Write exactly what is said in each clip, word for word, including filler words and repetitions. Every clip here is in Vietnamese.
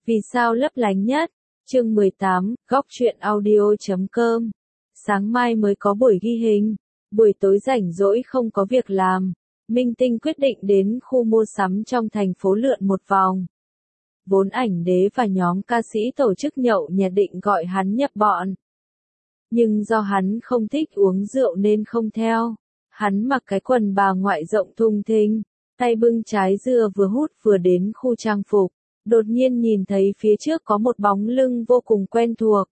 Vì sao lấp lánh nhất? Chương mười tám, góc truyện audio chấm com. Sáng mai mới có buổi ghi hình. Buổi tối rảnh rỗi không có việc làm. Minh Tinh quyết định đến khu mua sắm trong thành phố lượn một vòng. Vốn ảnh đế và nhóm ca sĩ tổ chức nhậu nhẹt định gọi hắn nhập bọn. Nhưng do hắn không thích uống rượu nên không theo. Hắn mặc cái quần bà ngoại rộng thùng thình, tay bưng trái dưa vừa hút vừa đến khu trang phục. Đột nhiên nhìn thấy phía trước có một bóng lưng vô cùng quen thuộc.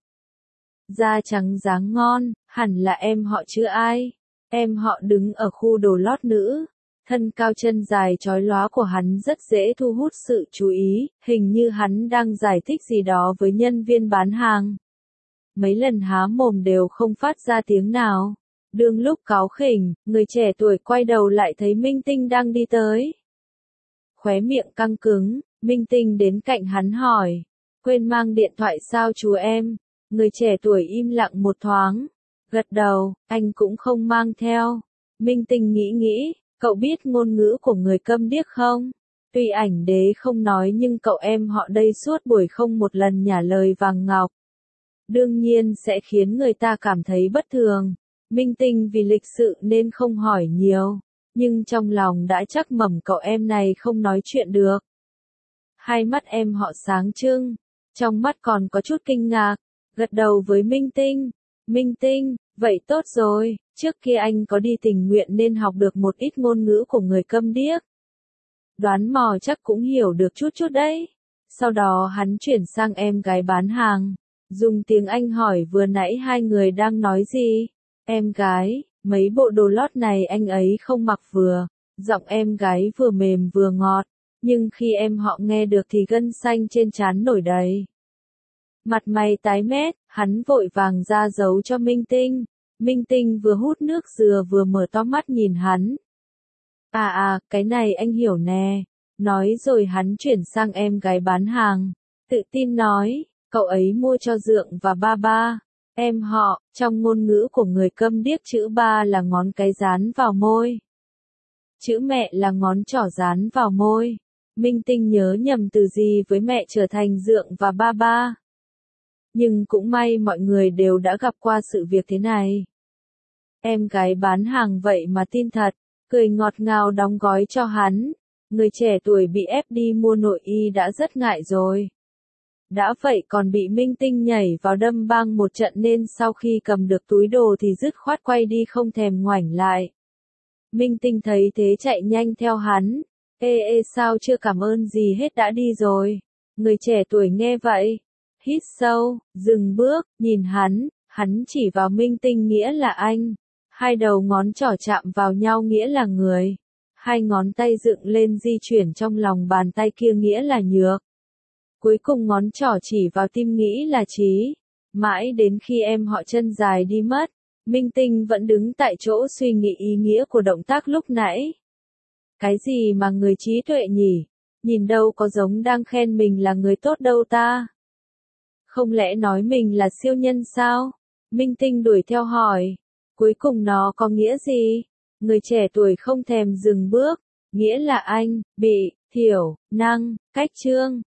Da trắng dáng ngon, hẳn là em họ chứ ai. Em họ đứng ở khu đồ lót nữ. Thân cao chân dài chói lóa của hắn rất dễ thu hút sự chú ý, hình như hắn đang giải thích gì đó với nhân viên bán hàng. Mấy lần há mồm đều không phát ra tiếng nào. Đương lúc cáu khỉnh, người trẻ tuổi quay đầu lại thấy Minh Tinh đang đi tới. Khóe miệng căng cứng, Minh Tinh đến cạnh hắn hỏi, quên mang điện thoại sao chú em? Người trẻ tuổi im lặng một thoáng, gật đầu, anh cũng không mang theo. Minh Tinh nghĩ nghĩ, cậu biết ngôn ngữ của người câm điếc không? Tuy ảnh đế không nói nhưng cậu em họ đây suốt buổi không một lần nhả lời vàng ngọc. Đương nhiên sẽ khiến người ta cảm thấy bất thường. Minh Tinh vì lịch sự nên không hỏi nhiều, nhưng trong lòng đã chắc mẩm cậu em này không nói chuyện được. Hai mắt em họ sáng trưng, trong mắt còn có chút kinh ngạc, gật đầu với Minh Tinh. Minh Tinh, vậy tốt rồi, trước kia anh có đi tình nguyện nên học được một ít ngôn ngữ của người câm điếc. Đoán mò chắc cũng hiểu được chút chút đấy. Sau đó hắn chuyển sang em gái bán hàng, dùng tiếng Anh hỏi vừa nãy hai người đang nói gì. Em gái, mấy bộ đồ lót này anh ấy không mặc vừa. Giọng em gái vừa mềm vừa ngọt, nhưng khi em họ nghe được thì gân xanh trên trán nổi đầy. Mặt mày tái mét, hắn vội vàng ra dấu cho Minh Tinh. Minh Tinh vừa hút nước dừa vừa mở to mắt nhìn hắn. À à, cái này anh hiểu nè. Nói rồi hắn chuyển sang em gái bán hàng, tự tin nói, cậu ấy mua cho Dượng và ba ba. Em họ, trong ngôn ngữ của người câm điếc chữ ba là ngón cái dán vào môi. Chữ mẹ là ngón trỏ dán vào môi. Minh Tinh nhớ nhầm từ gì với mẹ trở thành Dượng và ba ba. Nhưng cũng may mọi người đều đã gặp qua sự việc thế này. Em gái bán hàng vậy mà tin thật, cười ngọt ngào đóng gói cho hắn. Người trẻ tuổi bị ép đi mua nội y đã rất ngại rồi. Đã vậy còn bị Minh Tinh nhảy vào đâm bang một trận nên sau khi cầm được túi đồ thì dứt khoát quay đi không thèm ngoảnh lại. Minh Tinh thấy thế chạy nhanh theo hắn. Ê ê sao chưa cảm ơn gì hết đã đi rồi. Người trẻ tuổi nghe vậy, hít sâu, dừng bước, nhìn hắn, hắn chỉ vào Minh Tinh nghĩa là anh. Hai đầu ngón trỏ chạm vào nhau nghĩa là người. Hai ngón tay dựng lên di chuyển trong lòng bàn tay kia nghĩa là nhược. Cuối cùng ngón trỏ chỉ vào tim nghĩ là trí. Mãi đến khi em họ chân dài đi mất, Minh Tinh vẫn đứng tại chỗ suy nghĩ ý nghĩa của động tác lúc nãy. Cái gì mà người trí tuệ nhỉ? Nhìn đâu có giống đang khen mình là người tốt đâu ta? Không lẽ nói mình là siêu nhân sao? Minh Tinh đuổi theo hỏi. Cuối cùng nó có nghĩa gì? Người trẻ tuổi không thèm dừng bước. Nghĩa là anh, bị, thiểu, năng, cách chương.